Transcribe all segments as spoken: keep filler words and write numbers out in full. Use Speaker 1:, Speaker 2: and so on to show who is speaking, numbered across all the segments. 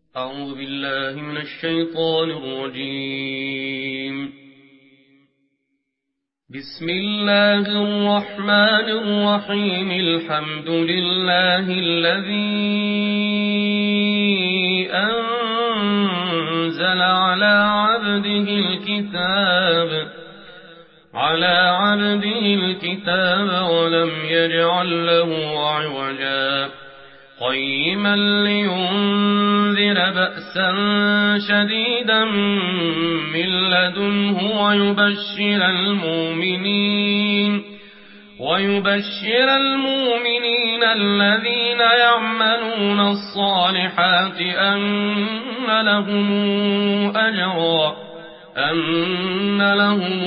Speaker 1: أعوذ بالله من الشيطان الرجيم. بسم الله الرحمن الرحيم. الحمد لله الذي أنزل على عبده الكتاب على عبده الكتاب ولم يجعل له عوجا قيما لينذر بأسا شديدا من لدنه ويبشر المؤمنين ويبشر المؤمنين الذين يعملون الصالحات أن لهم أجرا أن لهم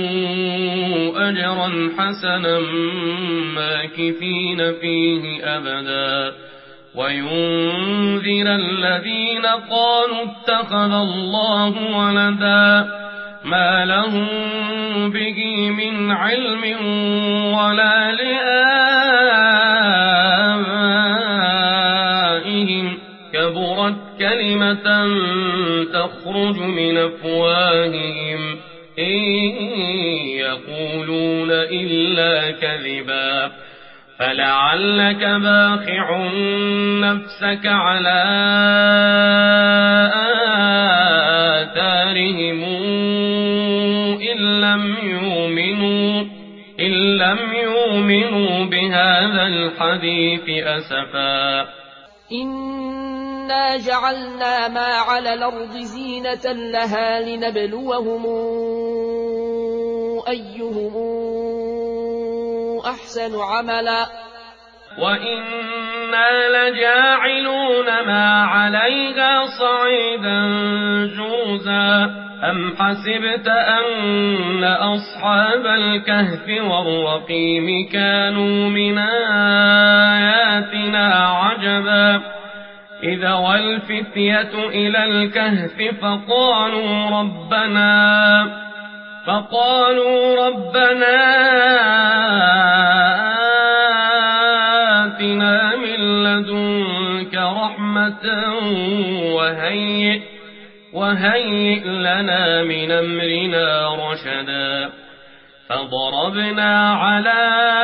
Speaker 1: أجرا حسنا ماكثين فيه أبدا وينذر الذين قالوا اتخذ الله ولدا ما لهم به من علم ولا لآبائهم كبرت كلمة تخرج من أفواههم إن يقولون إلا كذبا فلعلك باخع نفسك على آثارهم إن لم يؤمنوا إن لم يؤمنوا بهذا الحديث أسفا.
Speaker 2: إنا جعلنا ما على الأرض زينة لها لنبلوهم أيهم أحسن عملا
Speaker 1: وإنا لجاعلون ما عليها صعيدا جرزا أم حسبت أن أصحاب الكهف والرقيم كانوا من آياتنا عجبا إذا والفتية إلى الكهف فقالوا ربنا فقالوا ربنا آتنا من لدنك رحمة وهيئ وهيئ لنا من أمرنا رشدا فضربنا على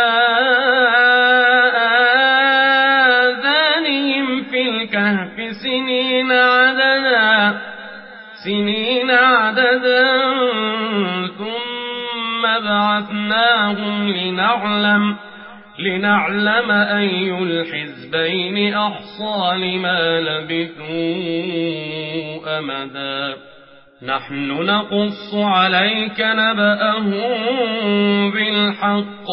Speaker 1: آذانهم في الكهف سنين عددا سنين عددا ثم بعثناهم لنعلم لنعلم أي الحزبين أحصى لما لبثوا أمدا نحن نقص عليك نبأهم بالحق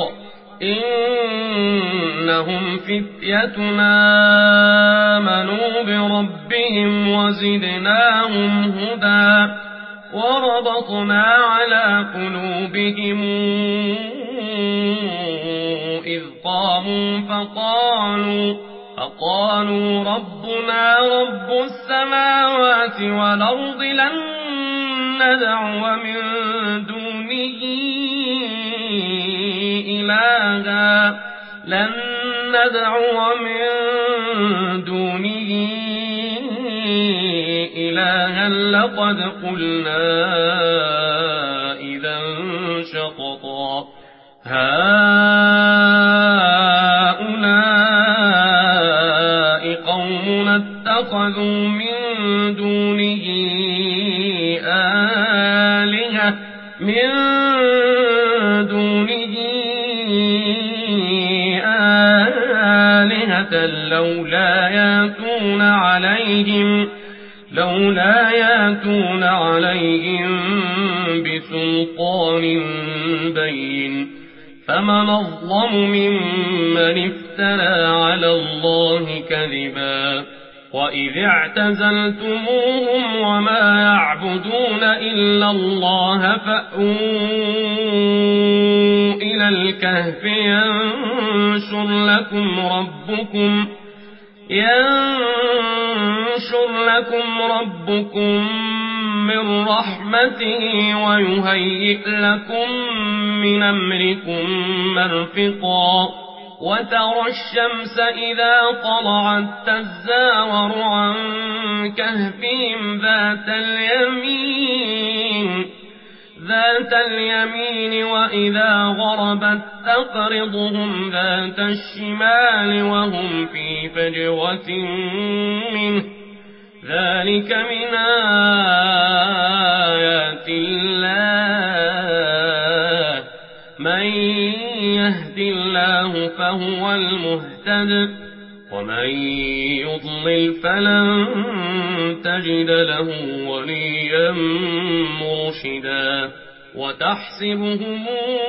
Speaker 1: إنهم فتيتنا آمنوا بربهم وزدناهم هدى وربطنا على قلوبهم إذ قاموا فقالوا فقالوا ربنا رب السماوات والأرض لن ندعو من دونه إلها لن ندعو من دونه إلها لقد قلنا إذا شططا هؤلاء قومنا اتخذوا من دونه آلهة من دونه آلهة لولا ياتون عليهم لولا ياتون عليهم بسلطان بين فمن أظلم ممن افترى على الله كذبا وإذ اعتزلتموهم وما يعبدون إلا الله فأووا إلى الكهف ينشر لكم ربكم ينشر لكم ربكم من رحمته ويهيئ لكم من أمركم مرفقا وترى الشمس إذا طلعت تزاور عن كهفها ذات اليمين ذات اليمين وإذا غربت تقرضهم ذات الشمال وهم في فجوة منه ذلك من آيات الله من يهد الله فهو المهتد ومن يضلل فلن تجد له وليا مرشدا وتحسبهم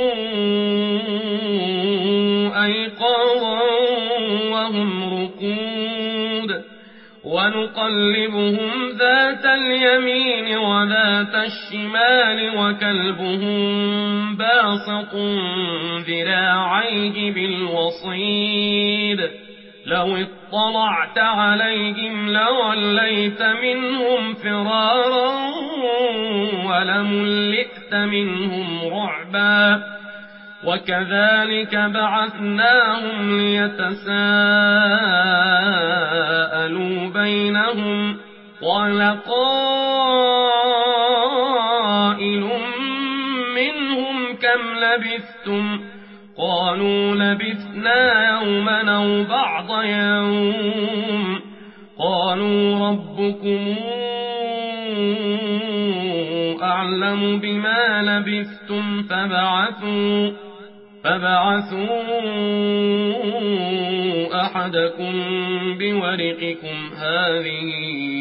Speaker 1: أيقاظا وهم رقود ونقلبهم ذات اليمين وذات الشمال وكلبهم باسط ذراعيه بالوصيد لو اطلعت عليهم لوليت منهم فرارا ولملئت منهم رعبا وكذلك بعثناهم ليتساءلوا بينهم قال قائل منهم كم لبثتم قالوا لبثنا يوما أو بعض يوم قالوا ربكم أعلم بما لبثتم فبعثوا فبعثوا أحدكم بورقكم هذه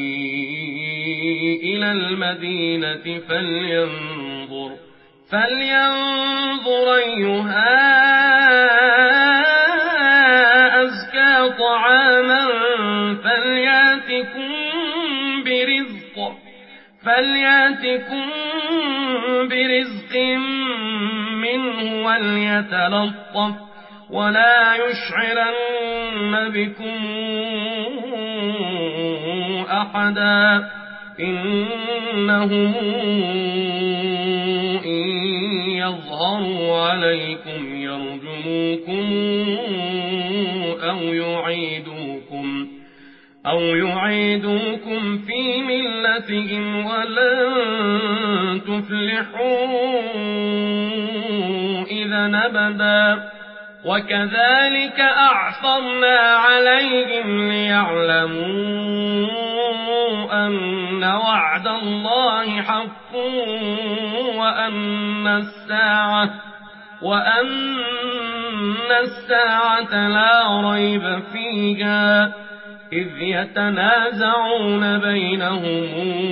Speaker 1: إلى المدينة فلينظر فلينظر أيها أزكى طعاما فلياتكم برزق فلياتكم برزق منه وليتلطف ولا يشعرن بكم أحدا إنهم إن يظهروا عليكم يرجموكم أو يعيدوكم أو يعيدوكم في ملتهم ولن تفلحوا إذا أبدا وكذلك أعثرنا عليهم ليعلموا أن وعد الله حق وأن الساعة وأن الساعة لا ريب فيها إذ يتنازعون بينهم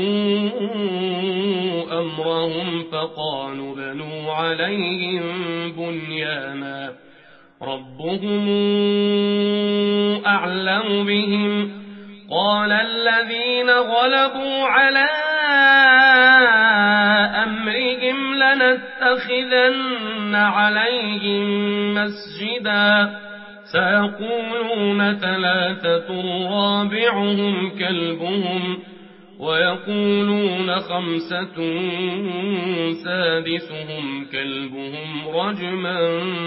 Speaker 1: أمرهم فقالوا بنوا عليهم بنيانا ربهم أعلم بهم قال الذين غلبوا على أمرهم لنتخذن عليهم مسجدا سيقولون ثلاثة رابعهم كلبهم ويقولون خمسة سادسهم كلبهم رجما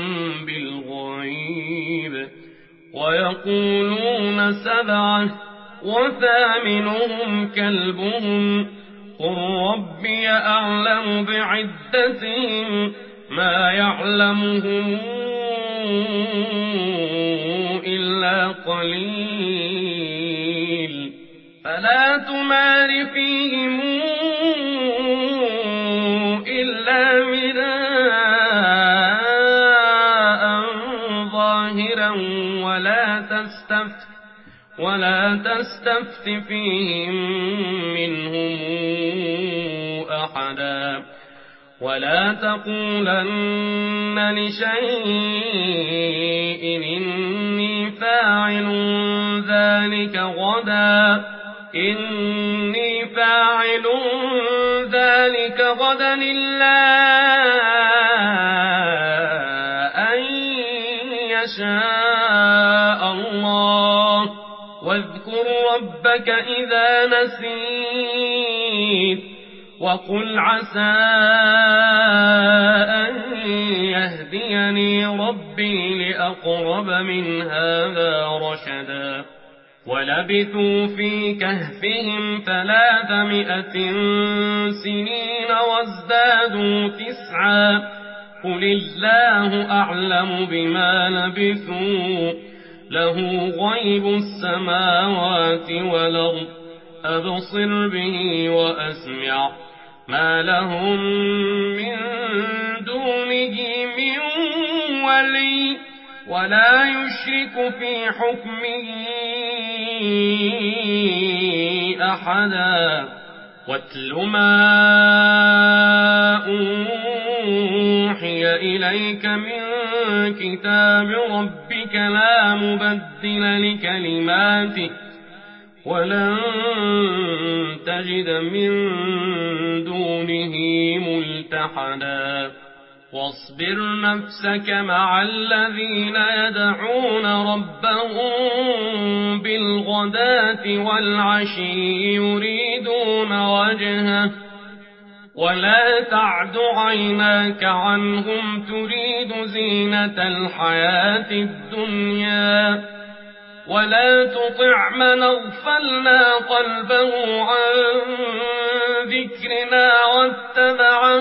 Speaker 1: بالغيب ويقولون سبعة وثامنهم كلبهم قل ربي أعلم بعدتهم ما يعلمهم إلا قليل فلا تمار فيهم إلا مراء ظاهرا ولا تستفت ولا تستفت فيهم منهم أحدا ولا تقولن لشيء إني فاعل ذلك غدا إني فاعل ذلك غدا إلا أن يشاء الله واذكر ربك إذا نسيت وقل عسى أن يهديني ربي لأقرب من هذا رشدا ولبثوا في كهفهم ثلاثمائة سنين وازدادوا تسعا قل الله أعلم بما لبثوا له غيب السماوات والأرض أبصر به وأسمع ما لهم من دونه من ولي ولا يشرك في حكمه أحدا واتل ما أوحي إليك من كتاب ربك لا مبدل لكلماته ولن تجد من دونه ملتحدا واصبر نفسك مع الذين يدعون ربهم بالغداة والعشي يريدون وجهه ولا تعد عيناك عنهم تريد زينة الحياة الدنيا ولا تطع من اغفلنا قلبه عن ذكرنا واتبع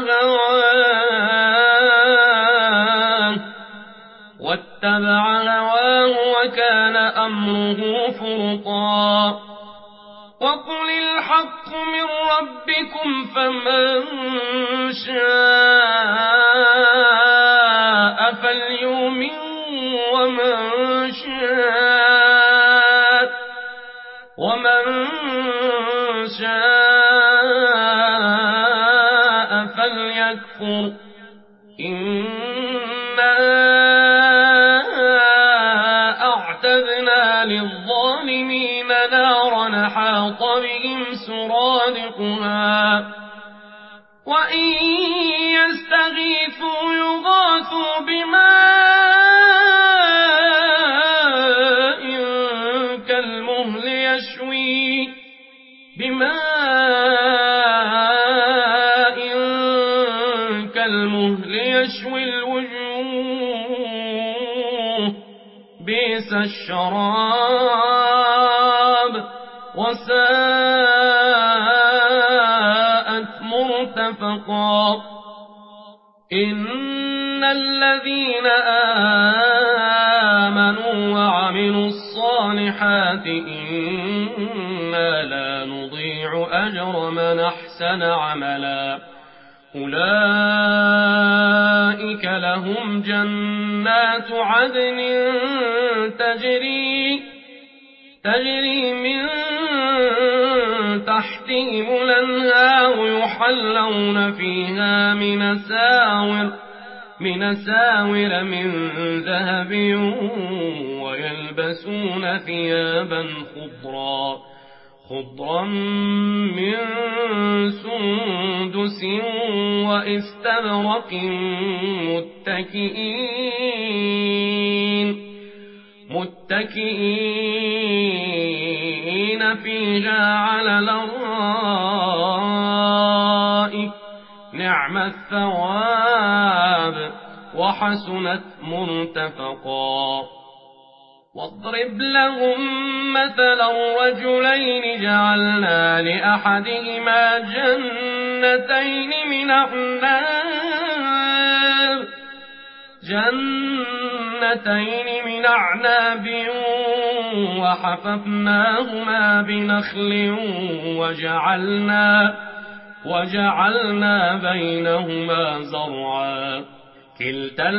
Speaker 1: هواه واتبع هواه وكان أمره فرطا وقل الحق من ربكم فمن شاء فليؤمن ومن شاء ومن شاء فليكفر إنا أعتدنا للظالمين نارا حاط بهم سرادقها وإن يستغيثوا يغاثوا بماء كالمهل يشوي بماء كالمهل يشوي الوجوه بئس الشراب وساءت مرتفقا إن الذين آمنوا وعملوا الصالحات إنا لا نضيع أجر من أحسن عملا أولئك لهم جنات عدن تجري تجري من تحتهم الأنهار يحلون فيها من ساور من ساور من ذهب ويلبسون ثيابا خضرا خضرا من سندس وإستبرق متكئين متكئين فيها على الأرائك نعم الثواب وحسنت مرتفقا واضرب لهم مثلا رجلين جعلنا لأحدهما جنتين من أعناب جنتين من أعناب وحففناهما بنخل وجعلنا وجعلنا بينهما زرعا كلتا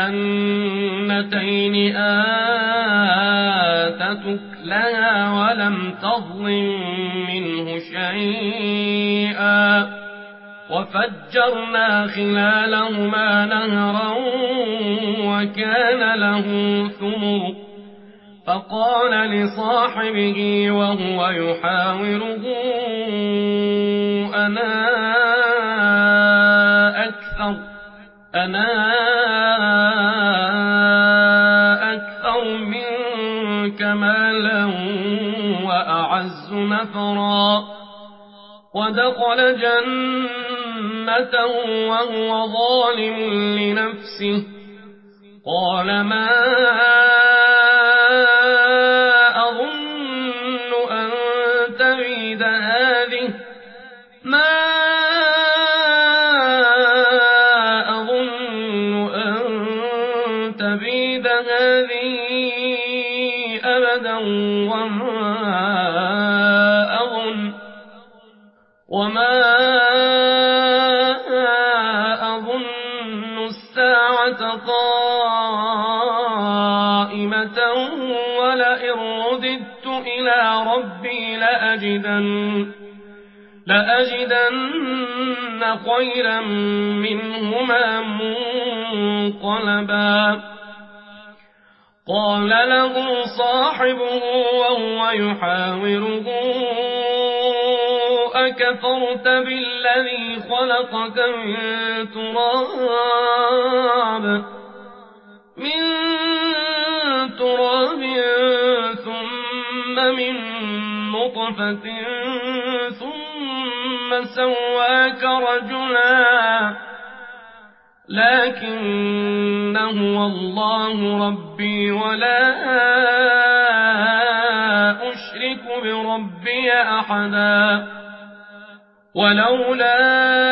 Speaker 1: الجنتين آتت أكلها ولم تظلم منه شيئا وفجرنا خلالهما نهرا وكان له ثمر فقال لصاحبه وهو يحاوره أنا أكثر أنا أكثر منك مالا وأعز نفرا ودخل جنته وهو ظالم لنفسه قال ما أظن ما أظن أن تبيد هذه أبدا وما أظن وما أظن الساعة قائمة ولئن رددت إلى ربي لأجدن لأجدن خيرا منهما منقلبا قال له صاحبه وهو يحاوره أكفرت بالذي خلقك من تراب من تراب ثم من نطفة ثم سواك رجلا لكن هو الله ربي ولا أشرك بربي أحدا ولولا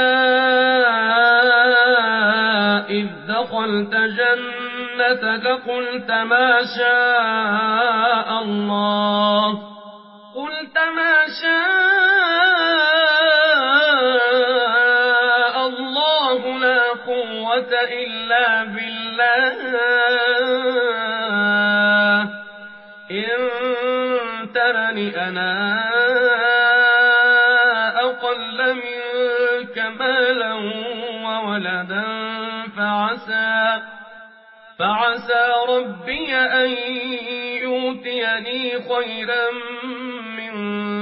Speaker 1: إذ دخلت جنتك قلت ما شاء الله قلت ما شاء الله لا قوة إلا بالله إن ترني أنا أقل منك مالا وولدا فعسى فعسى ربي أن يؤتيني خيرا من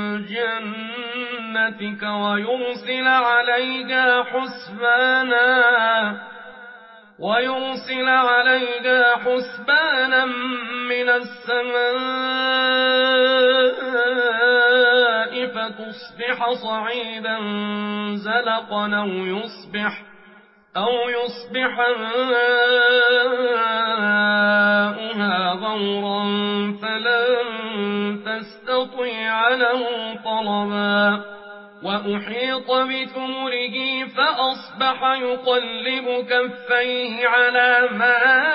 Speaker 1: جنتك ويرسل عليها حسبانا ويرسل عليها حسبانا من السماء فتصبح صعيدا زلقا أو يصبح أو يصبح ماؤها غورا فلن تستطيع له طلبا وأحيط بثمره فأصبح يقلب كفيه على ما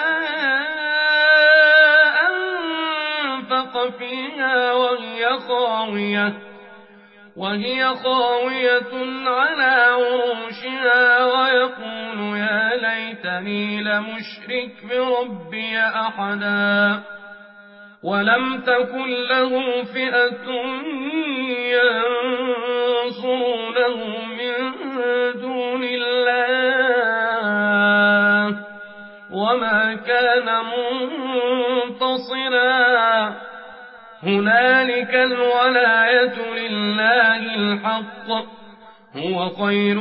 Speaker 1: أنفق فيها وهي خاوية وهي خاوية على عروشها ويقول يا ليتني لمشرك بربي أحدا ولم تكن له فئة ينصرونه من دون الله وما كان منتصرا هنالك الولاية لله الحق هو خير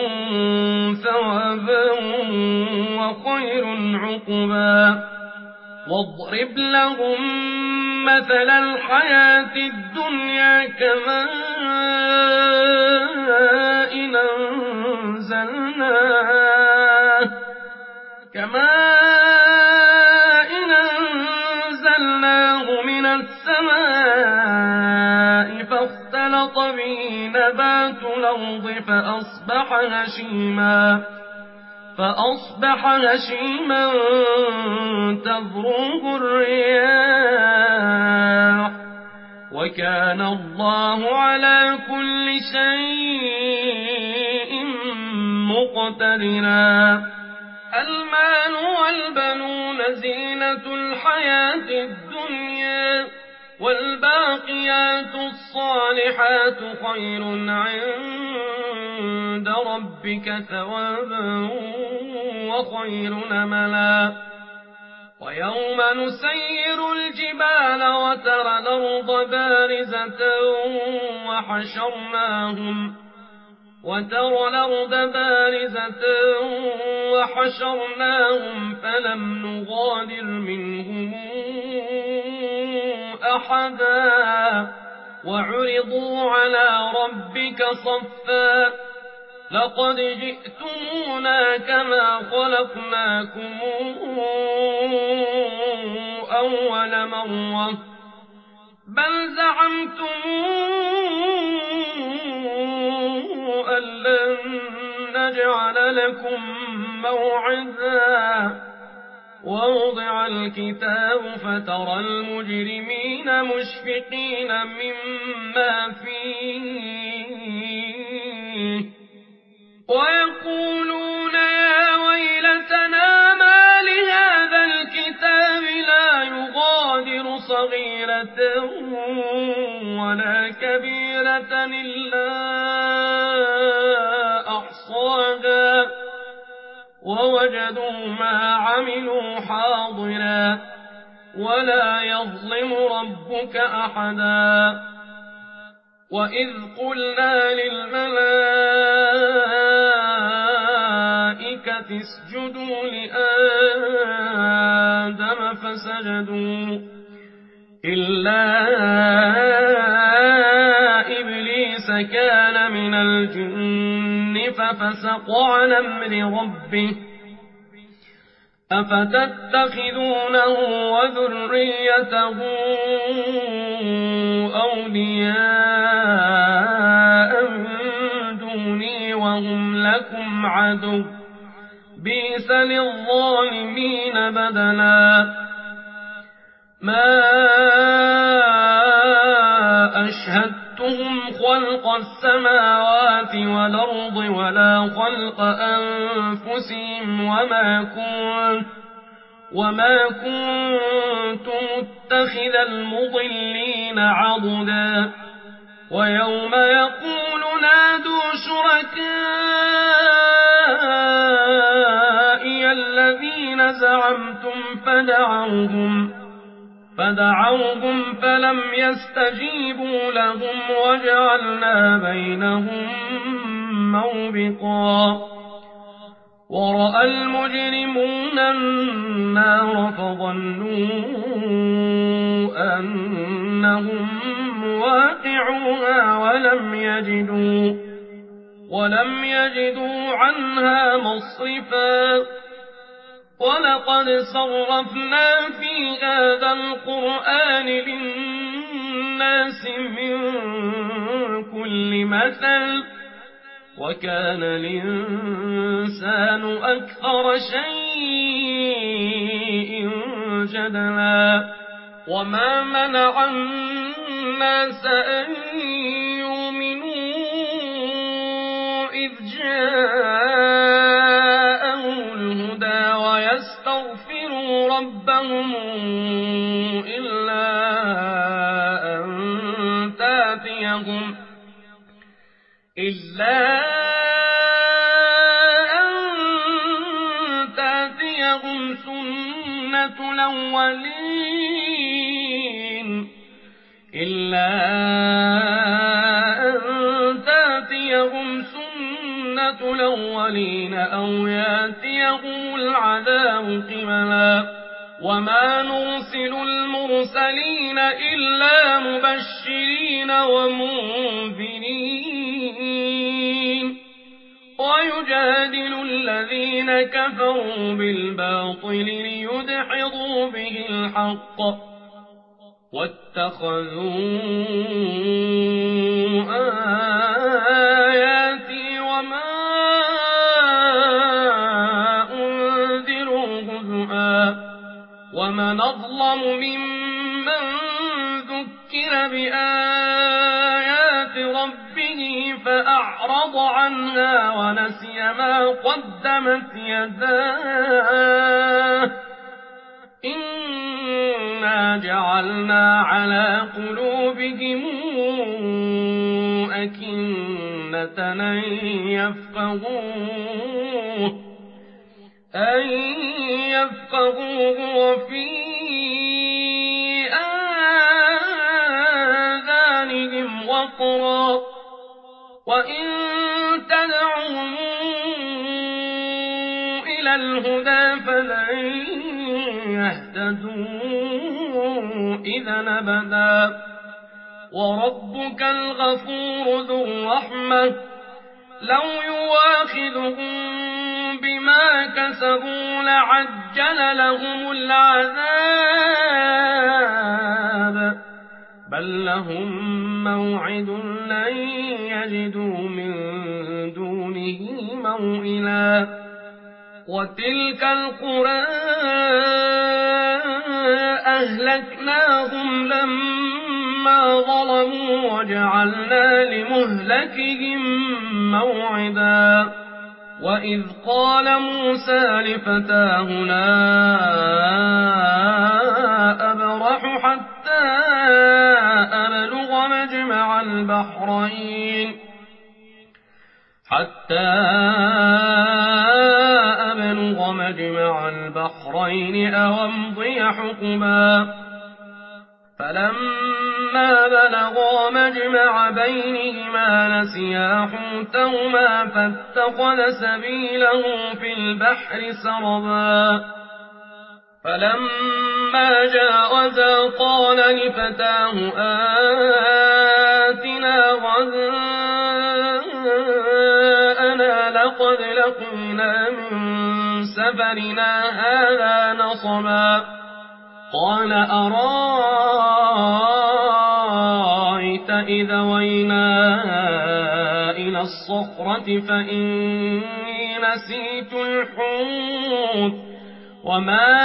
Speaker 1: ثوابا وخير عقبا واضرب لهم مثل الحياة الدنيا كماء أنزلناه كماء أنزلناه من السماء فاختلط به نبات الأرض فأصبح هشيما فأصبح هشيما تذروه الرياح وكان الله على كل شيء مقتدرا المال والبنون زينة الحياة الدنيا والباقيات الصالحات خير عند ربك ثوابا وخير أملا ويوم نسير الجبال وترى الأرض بارزة وحشرناهم وترى الأرض بارزة وحشرناهم فلم نغادر منهم أحدا وعرضوا على ربك صفا لقد جئتمونا كما خلقناكم أول مرة بل زعمتم نجعل لكم موعدا ووضع الكتاب فترى المجرمين مشفقين مما فيه ويقولون يا ويلتنا ما لهذا الكتاب لا يغادر صغيرة ولا كبيرة إلا أحصاها ووجدوا ما عملوا حاضرا ولا يظلم ربك أحدا وإذ قلنا للملائكة اسجدوا لآدم فسجدوا إلا إبليس كان من الجن ففسق عن أمر ربه أفتتخذونه وذريته أولياء من دوني وهم لكم عدو بئس للظالمين بدلا ما أشهدتهم خلق السماوات والأرض ولا خلق أنفسهم وما كنت وما كنت متخذ المضلين عضدا ويوم يقول نادوا شركائي الذين زعمتم فدعوهم فدعوهم فلم يستجيبوا لهم وجعلنا بينهم موبقا ورأى المجرمون النار فظنوا أنهم مواقعوها ولم يجدوا ولم يجدوا عنها مصرفا ولقد صرفنا في هذا القرآن للناس من كل مثل وكان الإنسان أكثر شيء جدلا وما منع الناس أن يؤمنوا إذ جاءهم الهدى ويستغفروا ربهم إلا أن تأتيهم إلا أن تأتيهم سنة الأولين إلا أن تأتيهم سنة الأولين أو يأتيهم العذاب قبلا وما نرسل المرسلين إلا مبشرين ومنذرين ويجادل الذين كفروا بالباطل ليدحضوا به الحق واتخذوا آياتي وما أنذروا هزؤا ومن أظلم ممن ذكر بآيات ربه فأعرض عنها ونسي ما قدمت يداه إنا جعلنا على قلوبهم أكنة أن يفقهوه أن يفقهوه وفي آذانهم وقرا وإن تدعوهم إلى الهدى فلن يهتدوا إذا أبدا وربك الغفور ذو الرحمة لو يواخذهم بما كسبوا لعجل لهم العذاب بل لهم موعد لن يجدوا من دونه به موئلا وتلك القرى أهلكناهم لما ظلموا وجعلنا لمهلكهم موعدا وإذ قال موسى لفتاه لا أبرح حتى أبلغ مجمع البحرين حتى أبلغ مجمع البحرين أو أمضي حقبا فلما بلغا مجمع بينهما نسيا حوتهما فاتخذ سبيله في البحر سربا فلما جاوزا قال لفتاه آتنا غداءنا لقد لقينا من سفرنا هذا نصبا قال أرأيت إذا وينا إلى الصخرة فإني نسيت الحوت وما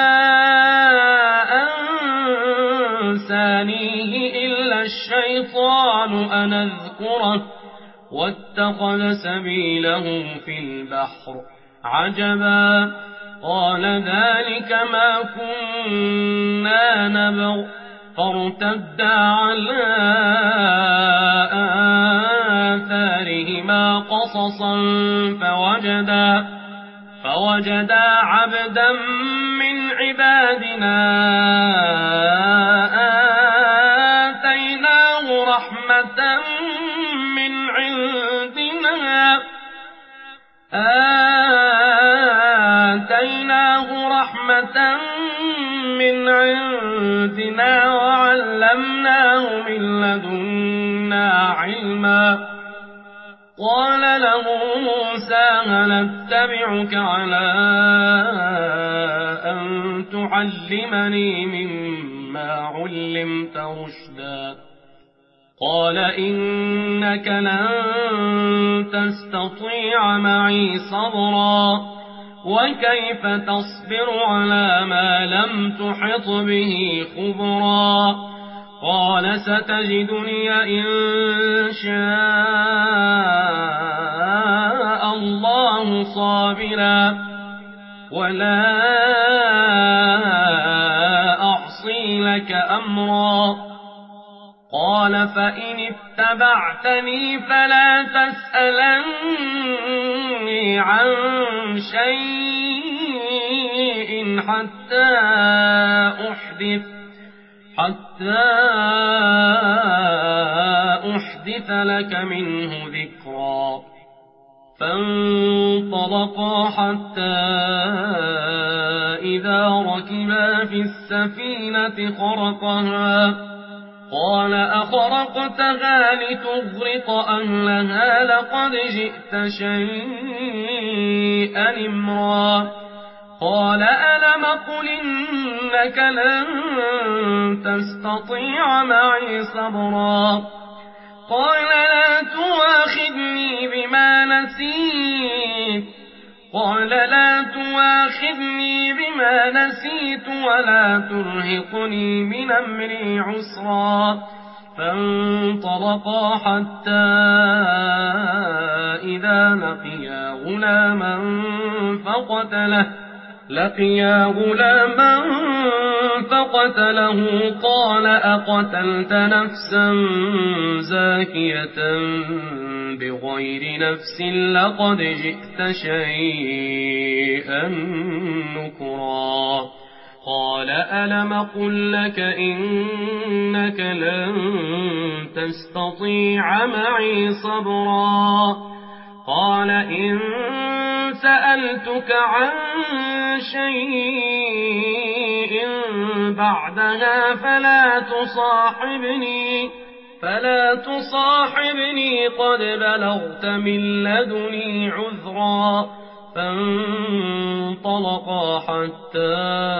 Speaker 1: أنسانيه إلا الشيطان أن أذكره واتخذ سبيله في البحر عجبا قال ذلك ما كنا نبغ فارتدا على آثارهما قصصا فوجدا فوجدا عبدا من عبادنا آتيناه رحمة من عندنا آتيناه رحمة من عندنا وعلمناه من لدنا علما قال له موسى هل اتبعك على أن تعلمني مما علمت رشدا قال إنك لن تستطيع معي صبرا وكيف تصبر على ما لم تحط به خبرا قال ستجدني إن شاء الله صابرا ولا أعصي لك أمرا قال فإن اتبعتني فلا تسألني عن شيء حتى أحدث حتى أحدث لك منه ذكرا فانطلقا حتى إذا ركبا في السفينة خرقها قال أخرقتها لتغرق أهلها لقد جئت شيئا إمرا قال ألم قل إنك لن تستطيع معي صبرا قال لا تواخذني بما نسيت قال لا تواخذني بما نسيت ولا ترهقني من أمري عسرا فانطلقا حتى إذا لقيا غلاما فقتله لقيا غلاما فقتله قال أقتلت نفسا زاكية بغير نفس لقد جئت شيئا نكرا قال ألم قل لك إنك لن تستطيع معي صبرا قال إن سألتك عن شيء بعدها فلا تصاحبني فلا تصاحبني قد بلغت من لدني عذرا فانطلقا حتى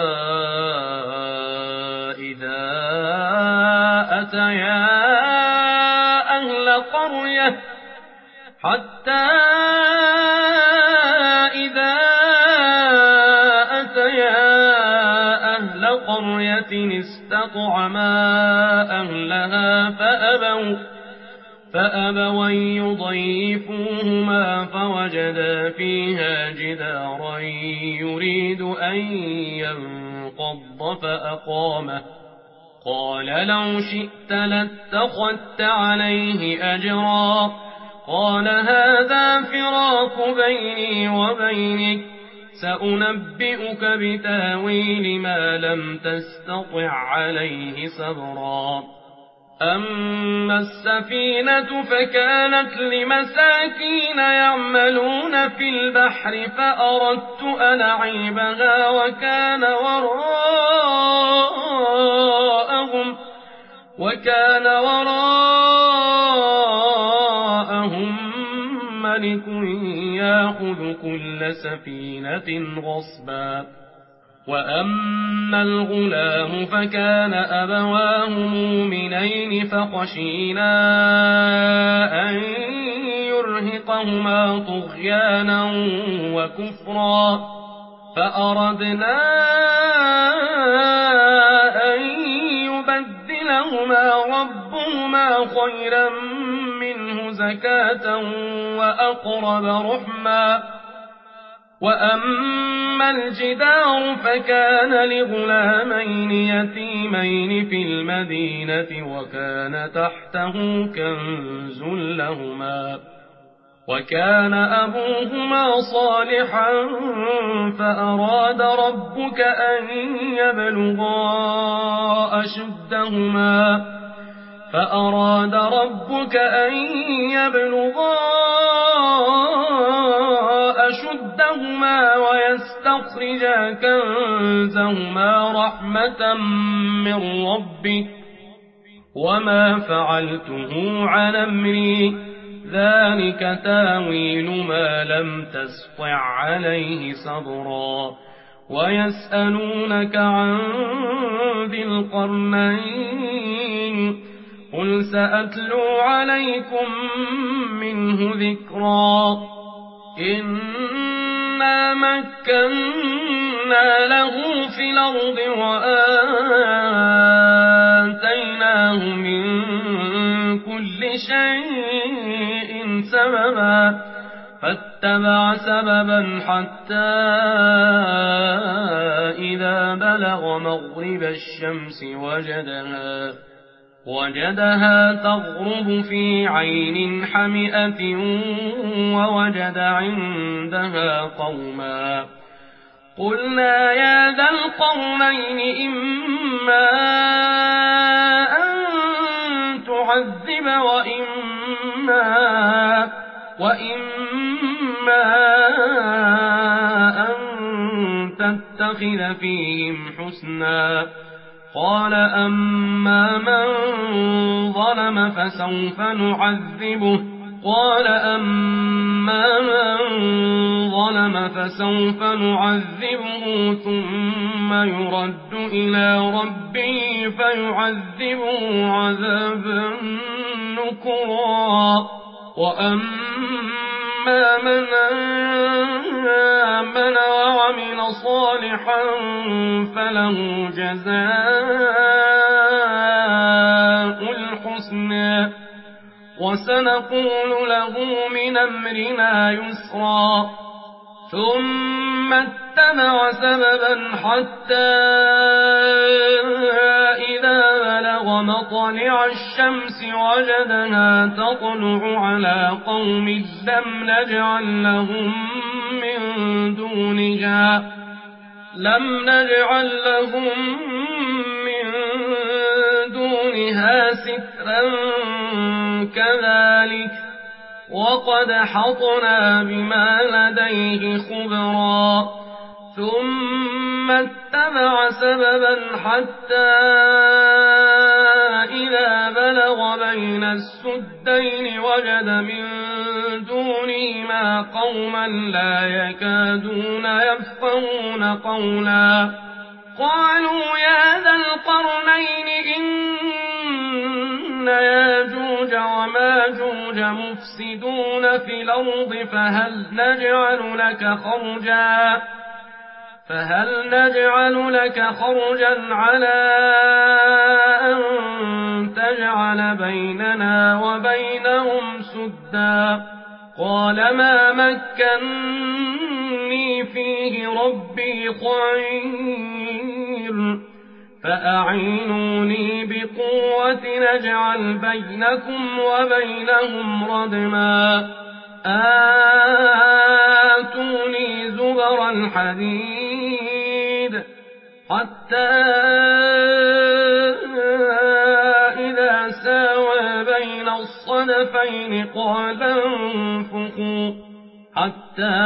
Speaker 1: إذا أتيا أهل قرية حتى إذا أتيا أهل قرية استطعما أهلها فأبوا فأبوا أن يضيفوهما فوجدا فيها جدارا يريد أن ينقض فأقامه قال لو شئت لاتخذت عليه أجرا قال هذا فراق بيني وبينك سأنبئك بتاويل ما لم تستطع عليه صبرا أما السفينة فكانت لمساكين يعملون في البحر فأردت أن أعيبها وكان وراءهم وكان وراءهم ملك يأخذ كل سفينة غصبا وأما الغلام فكان أبواه مؤمنين فخشينا أن يرهقهما طغيانا وكفرا فأردنا أن يبدلهما ربهما خيرا منه زكاة وأقرب رحما وأما الجدار فكان لغلامين يتيمين في المدينة وكان تحته كنز لهما وكان أبوهما صالحا فأراد ربك أن يبلغا أشدهما فأراد ربك أن يبلغا أشدهما ويستخرجا كنزهما رحمة من ربك وما فعلته عن أمري ذلك تاويل ما لم تسطع عليه صبرا ويسألونك عن ذي القرنين قل سأتلو عليكم منه ذكرا إنا مكنا له في الأرض وآتيناه من كل شيء سببا فاتبع سببا حتى إذا بلغ مغرب الشمس وجدها وجدها تغرب في عين حمئة ووجد عندها قوما قلنا يا ذا القرنين إما أن تعذب وإما, وإما أن تتخذ فيهم حسنا قال أما من ظلم فسوف نعذبه قال أما من ظلم فسوف نعذبه ثم يرد إلى ربه فيعذبه عذابا نكرا وأما من آمن وعمل صالحا فله جزاء الحسنى وسنقول له من أمرنا يسرا ثم اتبع سببا حتى إذا بلغ مطلع الشمس وجدها تطلع على قوم لم نجعل لهم من دونها لم نجعل لهم من دونها سترا كذلك وقد حطنا بما لديه خبرا ثم اتبع سببا حتى إذا بلغ بين السدين وجد من دونهما قوما لا يكادون يفقهون قولا قالوا يا ذا القرنين إن ياجوج وماجوج مفسدون في الأرض فهل نجعل لك خرجا فهل نجعل لك خرجا على أن تجعل بيننا وبينهم سدا قال ما مكني فيه ربي خير فأعينوني بقوة نجعل بينكم وبينهم ردما آتوني زبر الحديد حتى إذا ساوى بين الصدفين قال انفخوا حتى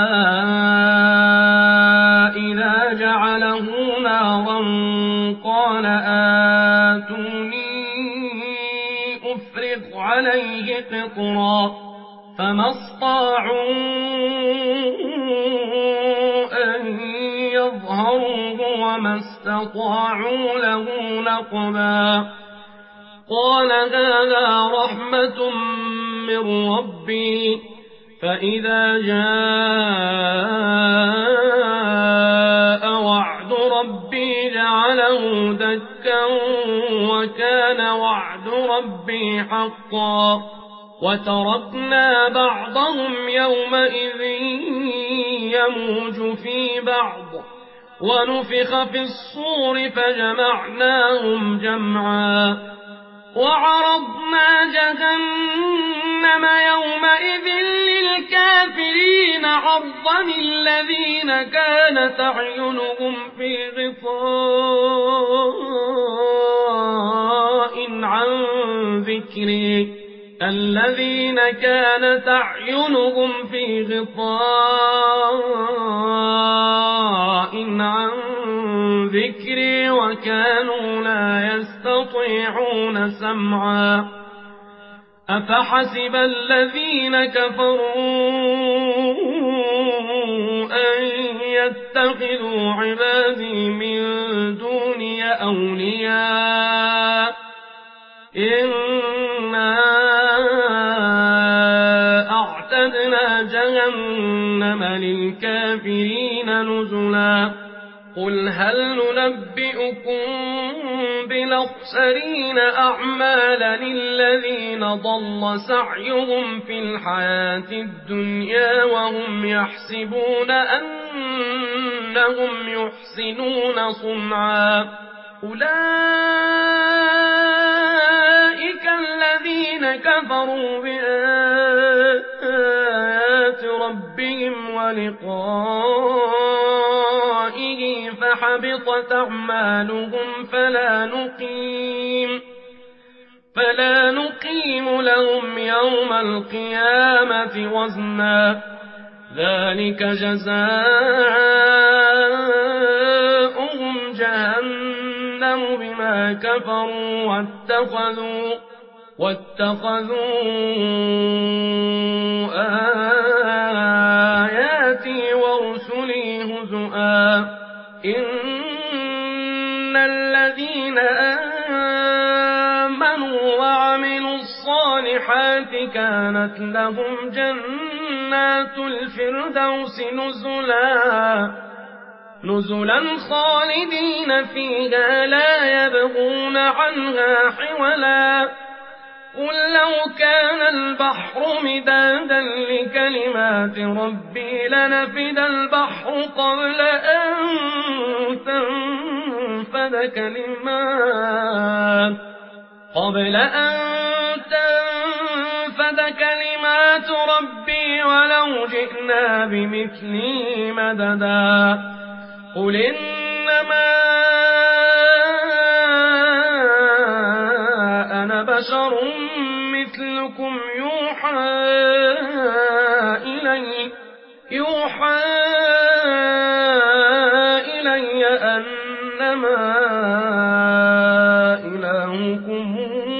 Speaker 1: إذا جعله نارا قال آتوني أفرغ عليه قطرا فما استطاعوا أن يظهروه وما استطاعوا له نقبا قال هذا رحمة من ربي فإذا جاء وعد ربي جعله دكا وكان وعد ربي حقا وتركنا بعضهم يومئذ يموج في بعض ونفخ في الصور فجمعناهم جمعا وعرضنا جهنم يومئذ للكافرين عرضا الذين كانت أعينهم في غطاء عن ذكري الذين كانت أعينهم في غطاء عن ذكري وكانوا لا يستطيعون سمعا أفحسب الذين كفروا أن يتخذوا عبادي من دوني أولياء إنا أعتدنا جهنم للكافرين نزلا قل هل ننبئكم بالأخسرين أعمالا الذين ضل سعيهم في الحياة الدنيا وهم يحسبون أنهم يحسنون صنعا أولئك الذين كفروا بآيات ربهم ولقائه فحبطت أعمالهم فلا نقيم فلا نقيم لهم يوم القيامة وزنا ذلك جزاؤهم جهنم بما كفروا واتخذوا واتخذوا آياتي ورسلي هزؤا إن الذين آمنوا وعملوا الصالحات كانت لهم جنات الفردوس نزلا نزلا خالدين فيها لا يبغون عنها حولا قل لو كان البحر مدادا لكلمات ربي لنفد البحر قبل أن تنفد كلمات قبل أن تنفد كلمات ربي ولو جئنا بمثله مددا قل إنما أنا بشر مثلكم يوحى إلي يوحى إلي أنما إلهكم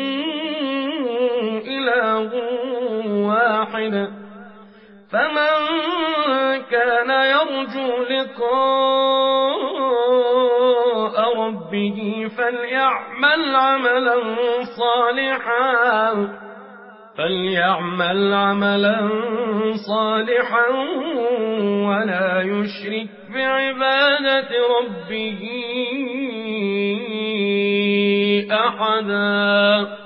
Speaker 1: إله واحد فمن كان يرجو لقاء ربه فليعمل فليعمل عملا صالحا فليعمل عملا صالحا ولا يشرك بعبادة ربه أحدا.